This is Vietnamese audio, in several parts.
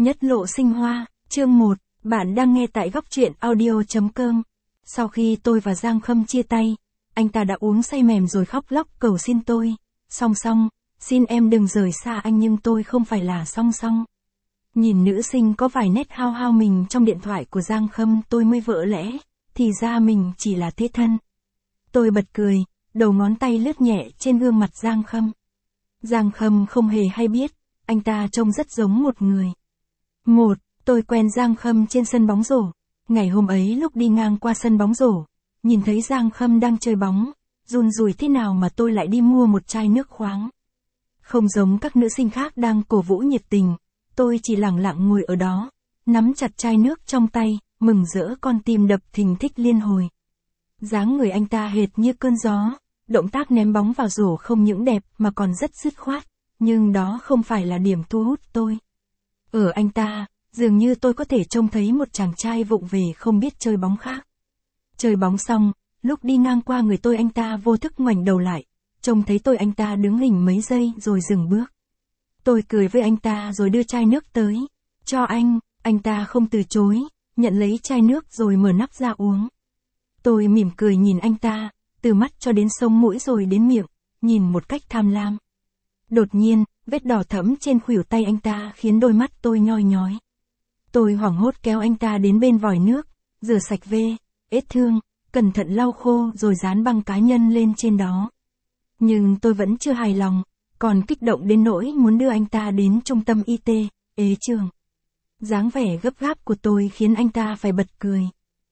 Nhất lộ sinh hoa, chương 1, bạn đang nghe tại góc truyện audio.com. Sau khi tôi và Giang Khâm chia tay, anh ta đã uống say mềm rồi khóc lóc cầu xin tôi. Song song, xin em đừng rời xa anh, nhưng tôi không phải là song song. Nhìn nữ sinh có vài nét hao hao mình trong điện thoại của Giang Khâm, tôi mới vỡ lẽ, thì ra mình chỉ là thế thân. Tôi bật cười, đầu ngón tay lướt nhẹ trên gương mặt Giang Khâm. Giang Khâm không hề hay biết, anh ta trông rất giống một người. Tôi quen Giang Khâm trên sân bóng rổ. Ngày hôm ấy lúc đi ngang qua sân bóng rổ, nhìn thấy Giang Khâm đang chơi bóng, run rủi thế nào mà tôi lại đi mua một chai nước khoáng. Không giống các nữ sinh khác đang cổ vũ nhiệt tình, tôi chỉ lẳng lặng ngồi ở đó, nắm chặt chai nước trong tay, mừng rỡ con tim đập thình thịch liên hồi. Dáng người anh ta hệt như cơn gió, động tác ném bóng vào rổ không những đẹp mà còn rất dứt khoát, nhưng đó không phải là điểm thu hút tôi. Ở anh ta, dường như tôi có thể trông thấy một chàng trai vụng về không biết chơi bóng khác. Chơi bóng xong, lúc đi ngang qua người tôi anh ta vô thức ngoảnh đầu lại, trông thấy tôi anh ta đứng hình mấy giây rồi dừng bước. Tôi cười với anh ta rồi đưa chai nước tới, cho anh ta không từ chối, nhận lấy chai nước rồi mở nắp ra uống. Tôi mỉm cười nhìn anh ta, từ mắt cho đến sống mũi rồi đến miệng, nhìn một cách tham lam. Đột nhiên, vết đỏ thẫm trên khuỷu tay anh ta khiến đôi mắt tôi nhoi nhói. Tôi hoảng hốt kéo anh ta đến bên vòi nước, rửa sạch vết thương, cẩn thận lau khô rồi dán băng cá nhân lên trên đó. Nhưng tôi vẫn chưa hài lòng, còn kích động đến nỗi muốn đưa anh ta đến trung tâm y tế, trường. Dáng vẻ gấp gáp của tôi khiến anh ta phải bật cười.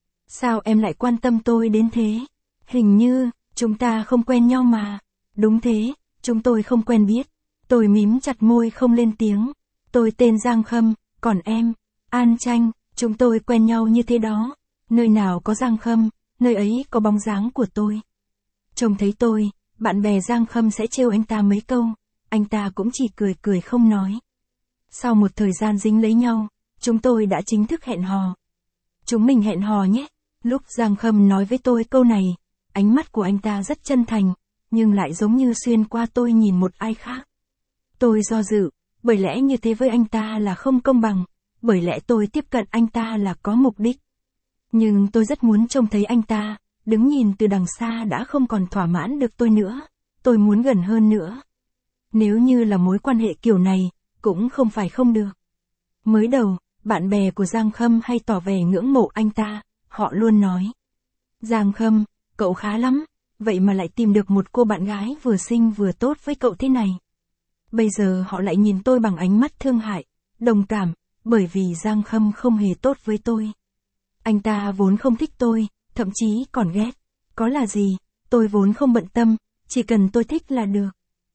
Sao em lại quan tâm tôi đến thế? Hình như, chúng ta không quen nhau mà. Đúng thế, chúng tôi không quen biết. Tôi mím chặt môi không lên tiếng. Tôi tên Giang Khâm, còn em, An Tranh, chúng tôi quen nhau như thế đó. Nơi nào có Giang Khâm, nơi ấy có bóng dáng của tôi. Trông thấy tôi, bạn bè Giang Khâm sẽ trêu anh ta mấy câu, anh ta cũng chỉ cười cười không nói. Sau một thời gian dính lấy nhau, chúng tôi đã chính thức hẹn hò. Chúng mình hẹn hò nhé. Lúc Giang Khâm nói với tôi câu này, ánh mắt của anh ta rất chân thành, nhưng lại giống như xuyên qua tôi nhìn một ai khác. Tôi do dự, bởi lẽ như thế với anh ta là không công bằng, bởi lẽ tôi tiếp cận anh ta là có mục đích. Nhưng tôi rất muốn trông thấy anh ta, đứng nhìn từ đằng xa đã không còn thỏa mãn được tôi nữa, tôi muốn gần hơn nữa. Nếu như là mối quan hệ kiểu này, cũng không phải không được. Mới đầu, bạn bè của Giang Khâm hay tỏ vẻ ngưỡng mộ anh ta, họ luôn nói: Giang Khâm, cậu khá lắm, vậy mà lại tìm được một cô bạn gái vừa xinh vừa tốt với cậu thế này. Bây giờ họ lại nhìn tôi bằng ánh mắt thương hại, đồng cảm, bởi vì Giang Khâm không hề tốt với tôi. Anh ta vốn không thích tôi, thậm chí còn ghét. Có là gì, tôi vốn không bận tâm, chỉ cần tôi thích là được.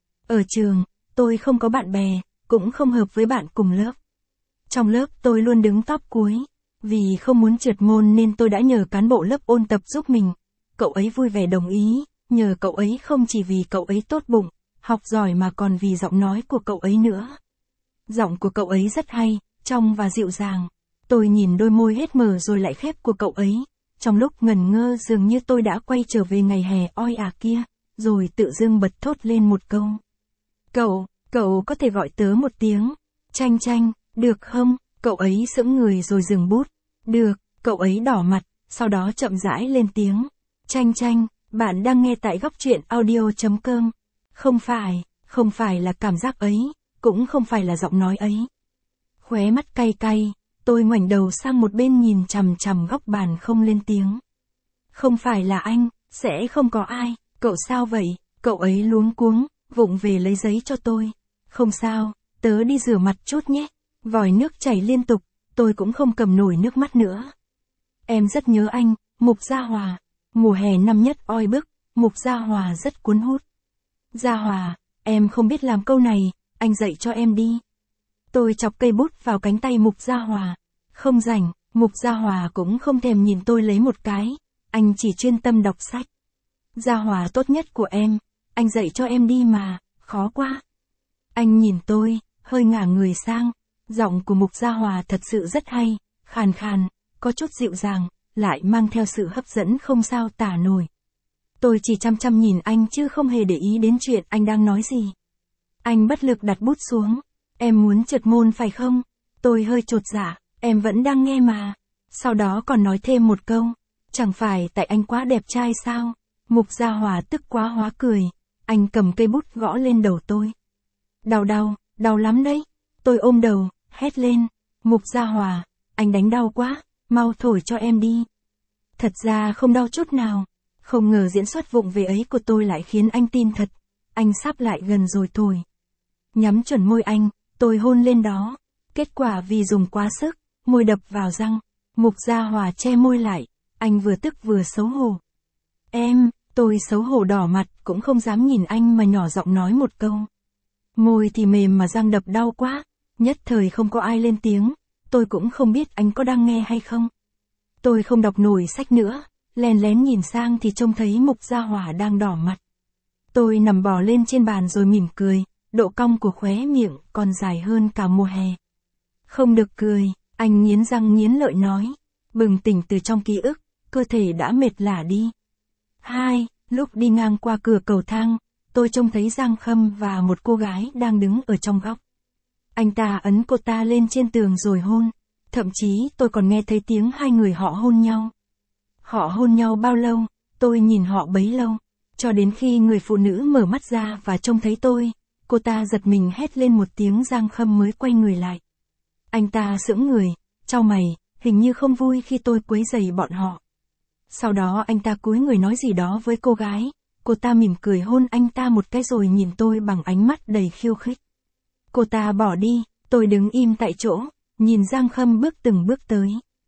Ở trường, tôi không có bạn bè, cũng không hợp với bạn cùng lớp. Trong lớp tôi luôn đứng top cuối. Vì không muốn trượt môn nên tôi đã nhờ cán bộ lớp ôn tập giúp mình. Cậu ấy vui vẻ đồng ý, nhờ cậu ấy không chỉ vì cậu ấy tốt bụng, học giỏi mà còn vì giọng nói của cậu ấy nữa. Giọng của cậu ấy rất hay, trong và dịu dàng. Tôi nhìn đôi môi hết mở rồi lại khép của cậu ấy. Trong lúc ngẩn ngơ dường như tôi đã quay trở về ngày hè oi ả kia, rồi tự dưng bật thốt lên một câu. Cậu có thể gọi tớ một tiếng. Tranh Tranh, được không? Cậu ấy sững người rồi dừng bút. Được, cậu ấy đỏ mặt, sau đó chậm rãi lên tiếng. Tranh Tranh, bạn đang nghe tại góc truyện audio.com. Không phải là cảm giác ấy, cũng không phải là giọng nói ấy. Khóe mắt cay cay, tôi ngoảnh đầu sang một bên nhìn chằm chằm góc bàn không lên tiếng. Không phải là anh, sẽ không có ai, cậu sao vậy? Cậu ấy luống cuống, vụng về lấy giấy cho tôi. Không sao, tớ đi rửa mặt chút nhé. Vòi nước chảy liên tục, tôi cũng không cầm nổi nước mắt nữa. Em rất nhớ anh, Mục Gia Hòa. Mùa hè năm nhất oi bức, Mục Gia Hòa rất cuốn hút. Gia Hòa, em không biết làm câu này, anh dạy cho em đi. Tôi chọc cây bút vào cánh tay Mục Gia Hòa. Không rảnh, Mục Gia Hòa cũng không thèm nhìn tôi lấy một cái, anh chỉ chuyên tâm đọc sách. Gia Hòa tốt nhất của em, anh dạy cho em đi mà, khó quá. Anh nhìn tôi, hơi ngả người sang. Giọng của Mục Gia Hòa thật sự rất hay, khàn khàn, có chút dịu dàng, lại mang theo sự hấp dẫn không sao tả nổi. Tôi chỉ chăm chăm nhìn anh chứ không hề để ý đến chuyện anh đang nói gì. Anh bất lực đặt bút xuống. Em muốn trượt môn phải không? Tôi hơi chột dạ, em vẫn đang nghe mà. Sau đó còn nói thêm một câu, chẳng phải tại anh quá đẹp trai sao? Mục Gia Hòa tức quá hóa cười, anh cầm cây bút gõ lên đầu tôi. Đau lắm đấy. Tôi ôm đầu, hét lên, Mục Gia Hòa, anh đánh đau quá, mau thổi cho em đi. Thật ra không đau chút nào, không ngờ diễn xuất vụng về ấy của tôi lại khiến anh tin thật. Anh sắp lại gần rồi thổi. Nhắm chuẩn môi anh, tôi hôn lên đó. Kết quả vì dùng quá sức, môi đập vào răng. Mục Gia Hòa che môi lại, anh vừa tức vừa xấu hổ. Tôi xấu hổ đỏ mặt, cũng không dám nhìn anh mà nhỏ giọng nói một câu. Môi thì mềm mà răng đập đau quá, nhất thời không có ai lên tiếng, tôi cũng không biết anh có đang nghe hay không. Tôi không đọc nổi sách nữa, lén lén nhìn sang thì trông thấy Mục Gia Hòa đang đỏ mặt. Tôi nằm bò lên trên bàn rồi mỉm cười, độ cong của khóe miệng còn dài hơn cả mùa hè. Không được cười, anh nghiến răng nghiến lợi nói, bừng tỉnh từ trong ký ức, cơ thể đã mệt lả đi. Lúc đi ngang qua cửa cầu thang, tôi trông thấy Giang Khâm và một cô gái đang đứng ở trong góc. Anh ta ấn cô ta lên trên tường rồi hôn, thậm chí tôi còn nghe thấy tiếng hai người họ hôn nhau. Họ hôn nhau bao lâu, tôi nhìn họ bấy lâu, cho đến khi người phụ nữ mở mắt ra và trông thấy tôi, cô ta giật mình hét lên một tiếng. Giang Khâm mới quay người lại. Anh ta sững người, chau mày, hình như không vui khi tôi quấy rầy bọn họ. Sau đó anh ta cúi người nói gì đó với cô gái, cô ta mỉm cười hôn anh ta một cái rồi nhìn tôi bằng ánh mắt đầy khiêu khích. Cô ta bỏ đi, tôi đứng im tại chỗ, nhìn Giang Khâm bước từng bước tới.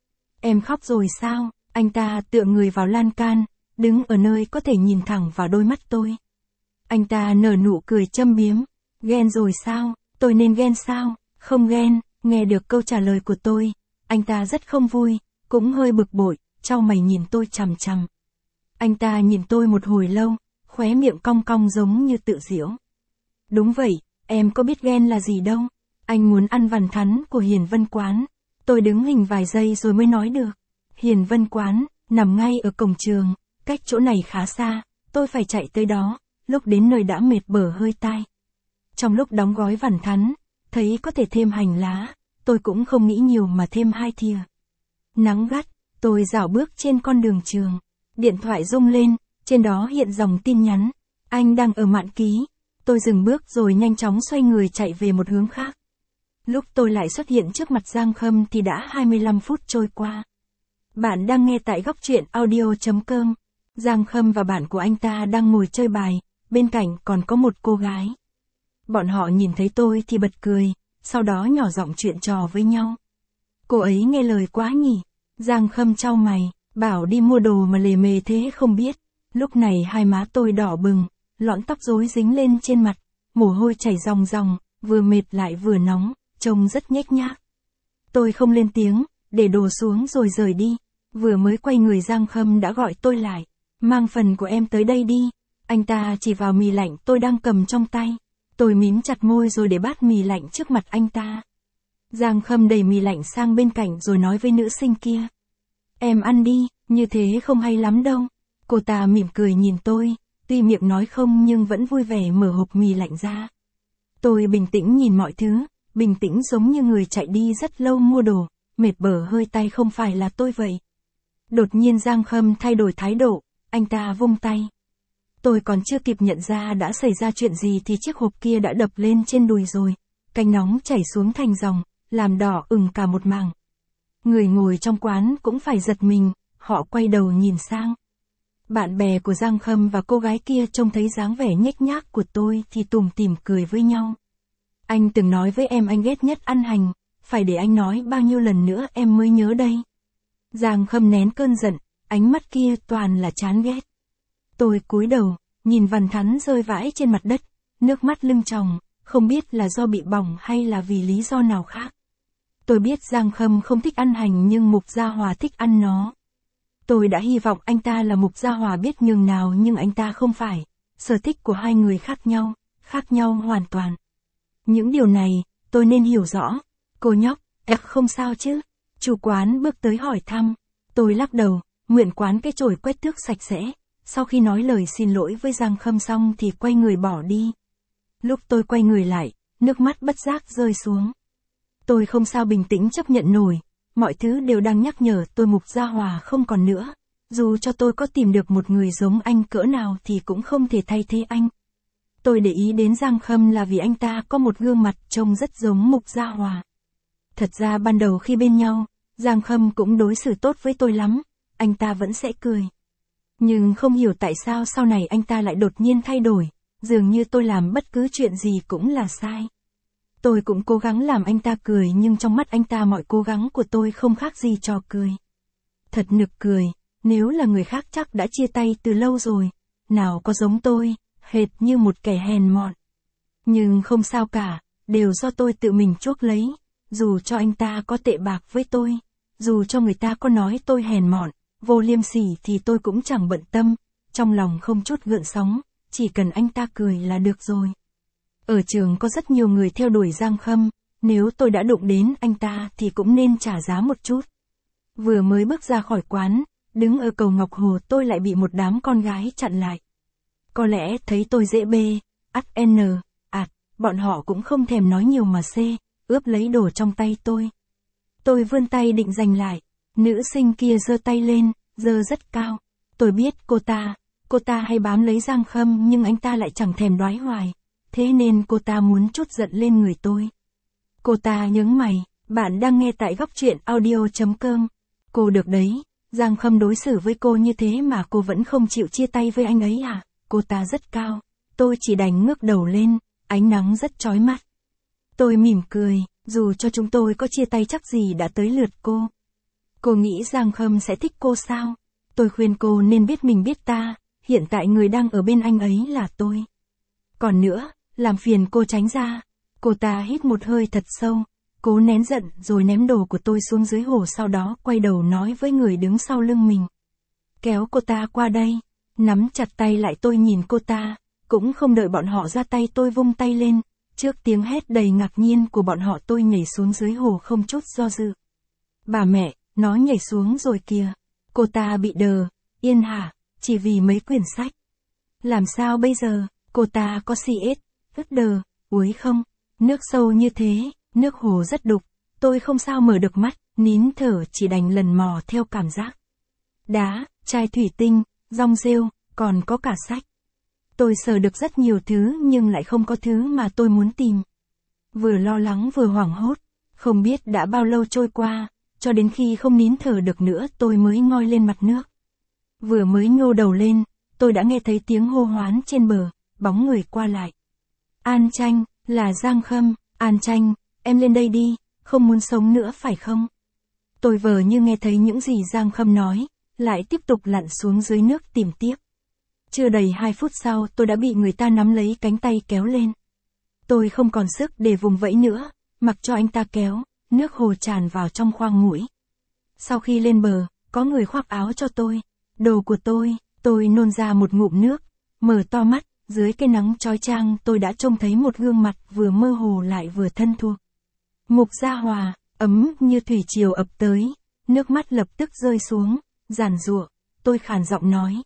Em khóc rồi sao? Anh ta tựa người vào lan can, đứng ở nơi có thể nhìn thẳng vào đôi mắt tôi. Anh ta nở nụ cười châm biếm, ghen rồi sao? Tôi nên ghen sao? Không ghen. Nghe được câu trả lời của tôi, anh ta rất không vui, cũng hơi bực bội, chau mày nhìn tôi chằm chằm. Anh ta nhìn tôi một hồi lâu, khóe miệng cong cong giống như tự giễu. Đúng vậy, em có biết ghen là gì đâu. Anh muốn ăn vằn thắn của Hiền Vân Quán. Tôi đứng hình vài giây rồi mới nói được. Hiền Vân Quán, nằm ngay ở cổng trường, cách chỗ này khá xa, tôi phải chạy tới đó, lúc đến nơi đã mệt bở hơi tai. Trong lúc đóng gói vằn thắn, thấy có thể thêm hành lá, tôi cũng không nghĩ nhiều mà thêm 2 thìa. Nắng gắt, tôi rảo bước trên con đường trường. Điện thoại rung lên, trên đó hiện dòng tin nhắn. Anh đang ở Mạn Ký. Tôi dừng bước rồi nhanh chóng xoay người chạy về một hướng khác. Lúc tôi lại xuất hiện trước mặt Giang Khâm thì đã 25 phút trôi qua. Bạn đang nghe tại góc truyện audio.com. Giang Khâm và bạn của anh ta đang ngồi chơi bài, bên cạnh còn có một cô gái. Bọn họ nhìn thấy tôi thì bật cười, sau đó nhỏ giọng chuyện trò với nhau. Cô ấy nghe lời quá nhỉ. Giang Khâm chau mày, bảo đi mua đồ mà lề mề thế không biết. Lúc này hai má tôi đỏ bừng, lọn tóc rối dính lên trên mặt, mồ hôi chảy ròng ròng, vừa mệt lại vừa nóng, trông rất nhếch nhác. Tôi không lên tiếng, để đồ xuống rồi rời đi. Vừa mới quay người Giang Khâm đã gọi tôi lại. Mang phần của em tới đây đi. Anh ta chỉ vào mì lạnh tôi đang cầm trong tay. Tôi mím chặt môi rồi để bát mì lạnh trước mặt anh ta. Giang Khâm đẩy mì lạnh sang bên cạnh rồi nói với nữ sinh kia. Em ăn đi, như thế không hay lắm đâu. Cô ta mỉm cười nhìn tôi, tuy miệng nói không nhưng vẫn vui vẻ mở hộp mì lạnh ra. Tôi bình tĩnh nhìn mọi thứ, bình tĩnh giống như người chạy đi rất lâu mua đồ, mệt bở hơi tay không phải là tôi vậy. Đột nhiên Giang Khâm thay đổi thái độ, anh ta vung tay. Tôi còn chưa kịp nhận ra đã xảy ra chuyện gì thì chiếc hộp kia đã đập lên trên đùi rồi. Canh nóng chảy xuống thành dòng, làm đỏ ửng cả một mảng. Người ngồi trong quán cũng phải giật mình, họ quay đầu nhìn sang. Bạn bè của Giang Khâm và cô gái kia trông thấy dáng vẻ nhếch nhác của tôi thì tủm tỉm cười với nhau. Anh từng nói với em anh ghét nhất ăn hành, phải để anh nói bao nhiêu lần nữa em mới nhớ đây. Giang Khâm nén cơn giận, ánh mắt kia toàn là chán ghét. Tôi cúi đầu, nhìn vằn thắn rơi vãi trên mặt đất, nước mắt lưng tròng, không biết là do bị bỏng hay là vì lý do nào khác. Tôi biết Giang Khâm không thích ăn hành nhưng Mục Gia Hòa thích ăn nó. Tôi đã hy vọng anh ta là Mục Gia Hòa biết nhường nào nhưng anh ta không phải. Sở thích của hai người khác nhau hoàn toàn. Những điều này, tôi nên hiểu rõ. Cô nhóc, không sao chứ? Chủ quán bước tới hỏi thăm. Tôi lắc đầu, nguyện quán cái chổi quét tước sạch sẽ. Sau khi nói lời xin lỗi với Giang Khâm xong thì quay người bỏ đi. Lúc tôi quay người lại, nước mắt bất giác rơi xuống. Tôi không sao bình tĩnh chấp nhận nổi, mọi thứ đều đang nhắc nhở tôi Mục Gia Hòa không còn nữa. Dù cho tôi có tìm được một người giống anh cỡ nào thì cũng không thể thay thế anh. Tôi để ý đến Giang Khâm là vì anh ta có một gương mặt trông rất giống Mục Gia Hòa. Thật ra ban đầu khi bên nhau, Giang Khâm cũng đối xử tốt với tôi lắm, anh ta vẫn sẽ cười. Nhưng không hiểu tại sao sau này anh ta lại đột nhiên thay đổi, dường như tôi làm bất cứ chuyện gì cũng là sai. Tôi cũng cố gắng làm anh ta cười nhưng trong mắt anh ta mọi cố gắng của tôi không khác gì trò cười. Thật nực cười, nếu là người khác chắc đã chia tay từ lâu rồi, nào có giống tôi, hệt như một kẻ hèn mọn. Nhưng không sao cả, đều do tôi tự mình chuốc lấy, dù cho anh ta có tệ bạc với tôi, dù cho người ta có nói tôi hèn mọn, vô liêm sỉ thì tôi cũng chẳng bận tâm, trong lòng không chút gợn sóng, chỉ cần anh ta cười là được rồi. Ở trường có rất nhiều người theo đuổi Giang Khâm, nếu tôi đã đụng đến anh ta thì cũng nên trả giá một chút. Vừa mới bước ra khỏi quán, đứng ở cầu Ngọc Hồ tôi lại bị một đám con gái chặn lại. Có lẽ thấy tôi dễ bê, bọn họ cũng không thèm nói nhiều mà ướp lấy đồ trong tay tôi. Tôi vươn tay định giành lại, nữ sinh kia giơ tay lên, giơ rất cao. Tôi biết cô ta hay bám lấy Giang Khâm nhưng anh ta lại chẳng thèm đoái hoài, thế nên cô ta muốn trút giận lên người tôi. Cô ta nhướng mày, bạn đang nghe tại góc truyện audio.com. Cô được đấy, Giang Khâm đối xử với cô như thế mà cô vẫn không chịu chia tay với anh ấy à? Cô ta rất cao, tôi chỉ đành ngước đầu lên, ánh nắng rất chói mắt. Tôi mỉm cười, dù cho chúng tôi có chia tay chắc gì đã tới lượt cô. Cô nghĩ Giang Khâm sẽ thích cô sao? Tôi khuyên cô nên biết mình biết ta, hiện tại người đang ở bên anh ấy là tôi. Còn nữa, làm phiền cô tránh ra. Cô ta hít một hơi thật sâu, cố nén giận rồi ném đồ của tôi xuống dưới hồ, sau đó quay đầu nói với người đứng sau lưng mình. Kéo cô ta qua đây, nắm chặt tay lại. Tôi nhìn cô ta, cũng không đợi bọn họ ra tay tôi vung tay lên, trước tiếng hét đầy ngạc nhiên của bọn họ tôi nhảy xuống dưới hồ không chút do dự. Bà mẹ, nó nhảy xuống rồi kìa. Cô ta bị đờ, yên hả, chỉ vì mấy quyển sách. Làm sao bây giờ, cô ta có CS, ướt đờ, uối không? Nước sâu như thế, nước hồ rất đục, tôi không sao mở được mắt, nín thở chỉ đành lần mò theo cảm giác. Đá, chai thủy tinh, rong rêu, còn có cả sách. Tôi sờ được rất nhiều thứ nhưng lại không có thứ mà tôi muốn tìm. Vừa lo lắng vừa hoảng hốt, không biết đã bao lâu trôi qua, cho đến khi không nín thở được nữa tôi mới ngoi lên mặt nước. Vừa mới nhô đầu lên, tôi đã nghe thấy tiếng hô hoán trên bờ, bóng người qua lại. An Tranh, là Giang Khâm. An Tranh, em lên đây đi, không muốn sống nữa phải không? Tôi vờ như nghe thấy những gì Giang Khâm nói, lại tiếp tục lặn xuống dưới nước tìm tiếp. Chưa đầy 2 phút sau tôi đã bị người ta nắm lấy cánh tay kéo lên. Tôi không còn sức để vùng vẫy nữa, mặc cho anh ta kéo, nước hồ tràn vào trong khoang mũi. Sau khi lên bờ, có người khoác áo cho tôi, đồ của tôi nôn ra một ngụm nước, mở to mắt, dưới cái nắng chói chang tôi đã trông thấy một gương mặt vừa mơ hồ lại vừa thân thuộc. Mục Gia Hòa, ấm như thủy triều ập tới, nước mắt lập tức rơi xuống, giàn giụa, tôi khàn giọng nói.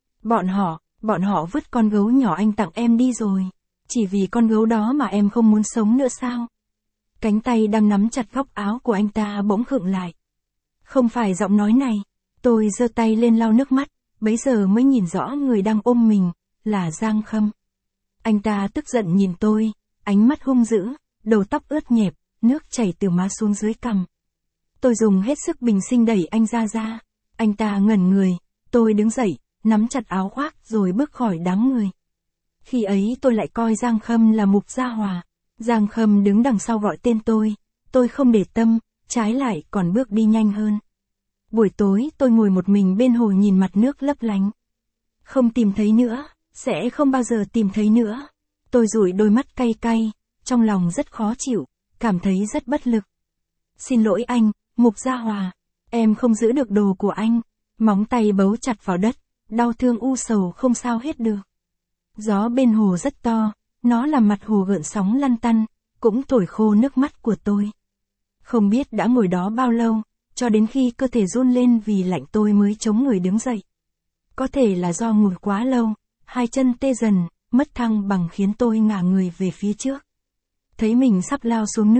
Bọn họ vứt con gấu nhỏ anh tặng em đi rồi, chỉ vì con gấu đó mà em không muốn sống nữa sao? Cánh tay đang nắm chặt góc áo của anh ta bỗng khựng lại. Không phải giọng nói này, tôi giơ tay lên lau nước mắt, bấy giờ mới nhìn rõ người đang ôm mình, là Giang Khâm. Anh ta tức giận nhìn tôi, ánh mắt hung dữ, đầu tóc ướt nhẹp, nước chảy từ má xuống dưới cằm. Tôi dùng hết sức bình sinh đẩy anh ra, anh ta ngẩn người, tôi đứng dậy, nắm chặt áo khoác rồi bước khỏi đám người. Khi ấy tôi lại coi Giang Khâm là Mục Gia Hòa. Giang Khâm đứng đằng sau gọi tên tôi không để tâm, trái lại còn bước đi nhanh hơn. Buổi tối tôi ngồi một mình bên hồ nhìn mặt nước lấp lánh. Không tìm thấy nữa, sẽ không bao giờ tìm thấy nữa. Tôi dụi đôi mắt cay cay, trong lòng rất khó chịu, cảm thấy rất bất lực. Xin lỗi anh, Mục Gia Hòa, em không giữ được đồ của anh. Móng tay bấu chặt vào đất, đau thương u sầu không sao hết được. Gió bên hồ rất to, nó làm mặt hồ gợn sóng lăn tăn, cũng thổi khô nước mắt của tôi. Không biết đã ngồi đó bao lâu, cho đến khi cơ thể run lên vì lạnh tôi mới chống người đứng dậy. Có thể là do ngồi quá lâu, hai chân tê dần, mất thăng bằng khiến tôi ngả người về phía trước. Thấy mình sắp lao xuống nước,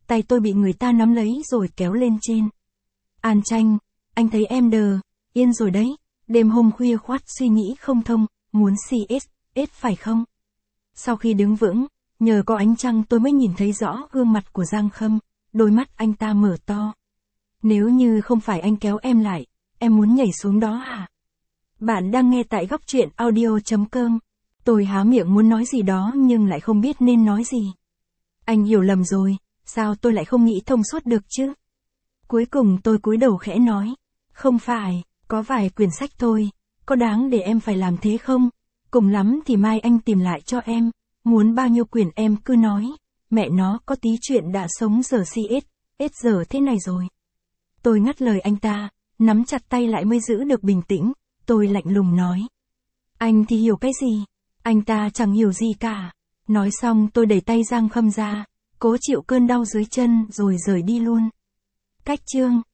tay tôi bị người ta nắm lấy rồi kéo lên trên. An Tranh, anh thấy em đờ, yên rồi đấy, đêm hôm khuya khoắt suy nghĩ không thông, muốn CS phải không? Sau khi đứng vững, nhờ có ánh trăng tôi mới nhìn thấy rõ gương mặt của Giang Khâm, đôi mắt anh ta mở to. Nếu như không phải anh kéo em lại, em muốn nhảy xuống đó hả? Bạn đang nghe tại góc truyện audio.com. Tôi há miệng muốn nói gì đó nhưng lại không biết nên nói gì. Anh hiểu lầm rồi, sao tôi lại không nghĩ thông suốt được chứ? Cuối cùng tôi cúi đầu khẽ nói, không phải, có vài quyển sách thôi, có đáng để em phải làm thế không? Cùng lắm thì mai anh tìm lại cho em, muốn bao nhiêu quyển em cứ nói, mẹ nó có tí chuyện đã sống giờ CS giờ thế này rồi. Tôi ngắt lời anh ta, nắm chặt tay lại mới giữ được bình tĩnh, tôi lạnh lùng nói. Anh thì hiểu cái gì? Anh ta chẳng hiểu gì cả. Nói xong tôi đẩy tay Giang Khâm ra, cố chịu cơn đau dưới chân rồi rời đi luôn. Cách chương